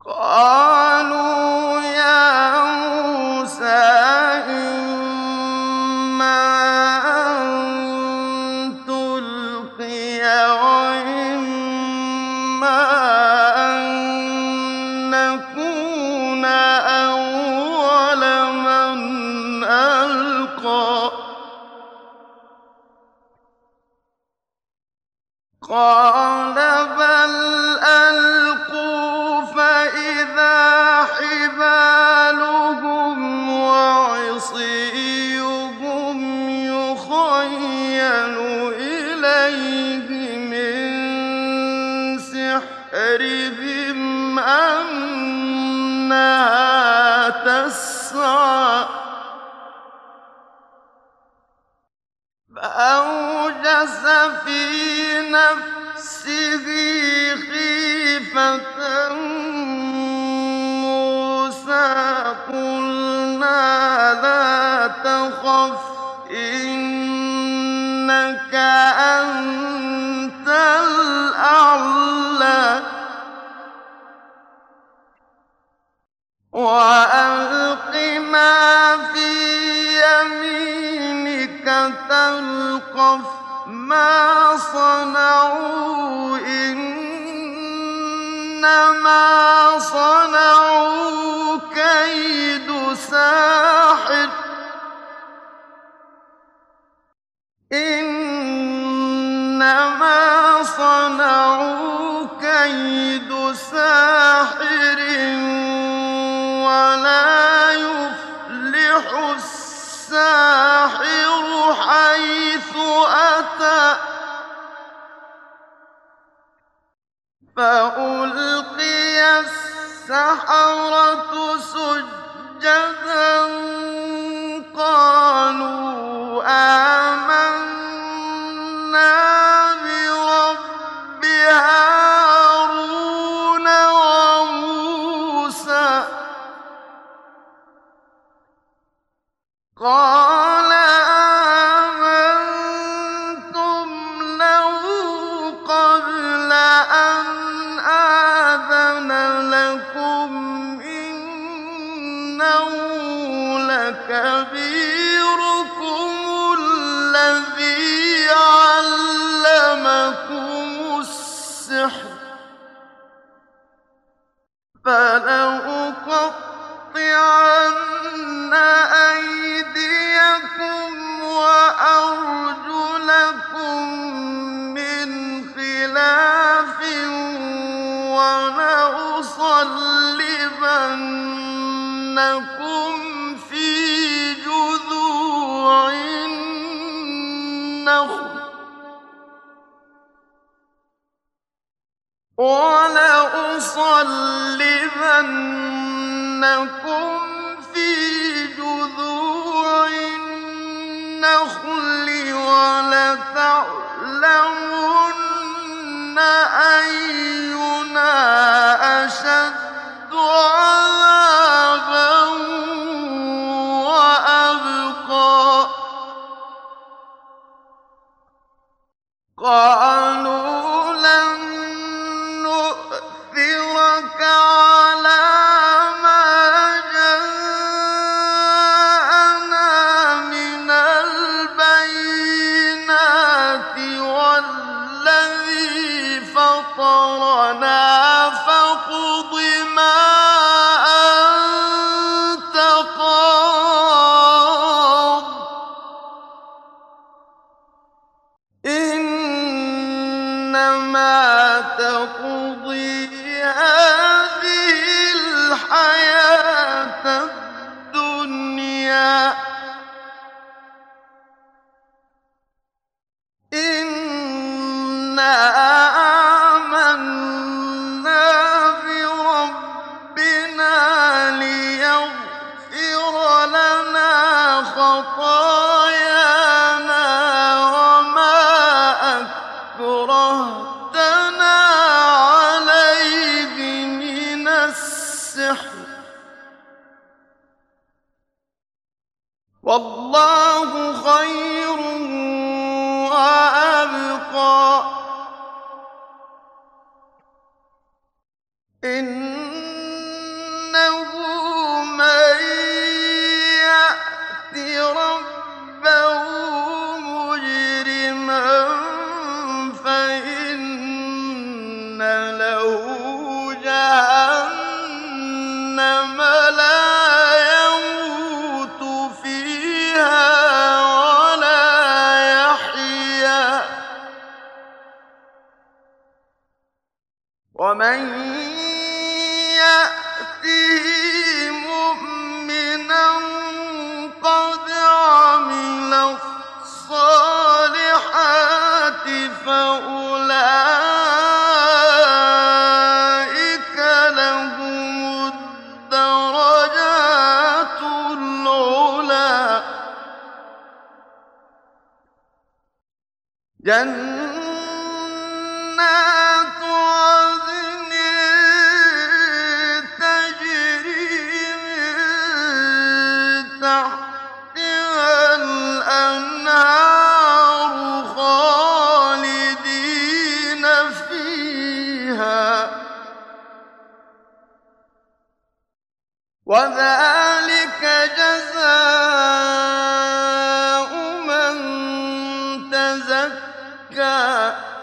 قَالُوا يَا مُوسَىٰ إِمَّا أَن تُلْقِيَ وَإِمَّا أَن نَّكُونَ أَوَّلَ مَنْ أَلْقَىٰ قَالَ بَلْ أَلْقُوا فَإِذَا حِبَالُهُمْ وَعِصِيُّهُمْ يُخَيَّلُ إِلَيْهِ مِن سِحْرِهِمْ أَنَّهَا تَسْعَىٰ فَأَوْجَسَ فِي نَفْسِهِ خِيفَةً مُّوسَىٰ قُلْنَا لَا تَخَفْ إِنَّكَ أَنتَ الْأَعْلَىٰ وَأَلْقِ مَا فِي يَمِينِكَ تَلْقَفْ مَا صَنَعُوا إِنَّمَا صَنَعُوا كَيْدُ سَاحِرٍ وَلَا يُفْلِحُ السَّاحِرُ حَيْثُ أَتَىٰ فَأُلْقِيَ السَّحَرَةُ سُجَّدًا قَالُوا آمَنَّا بِرَبِّ هَارُونَ وَمُوسَىٰ قَالَ آمَنتُمْ لَهُ قَبْلَ أَنْ آذَنَ لَكُمْ إِنَّهُ لَكَبِيرُكُمُ الَّذِي عَلَّمَكُمُ السِّحْرَ فَلَأُقَطِّعَنَّ أَيْدِيَكُمْ وَأَرْجُلَكُم مِّنْ خِلَافٍ وَلَأُصَلِّبَنَّكُمْ فِي جُذُوعِ النَّخْلِ وَلَتَعْلَمُنَّ أَيُّنَا أَشَدُّ عَذَابًا وَأَبْقَىٰ قَالُوا لَن نُّؤْثِرَكَ عَلَىٰ مَا جَاءَنَا مِنَ الْبَيِّنَاتِ وَالَّذِي فَطَرَنَا فَاقْضِ مَا أَنتَ قَاضٍ إِنَّمَا تَقْضِي هَٰذِهِ الْحَيَاةَ الدُّنْيَا إِنَّا آمَنَّا بِرَبِّنَا لِيَغْفِرَ لَنَا خَطَايَانَا وَمَا أَكْرَهْتَنَا عَلَيْهِ مِنَ السِّحْرِ ۗ وَاللَّهُ خَيْرٌ وَأَبْقَىٰ له جهنم لا يموت فيها ولا يحيا ومن يأته مؤمنا قد عمل الصالحات فأولئك لهم الدرجات العلى جنات عدن تجري من تحتها الأنهار خالدين فيها وذلك جزاء من تزكى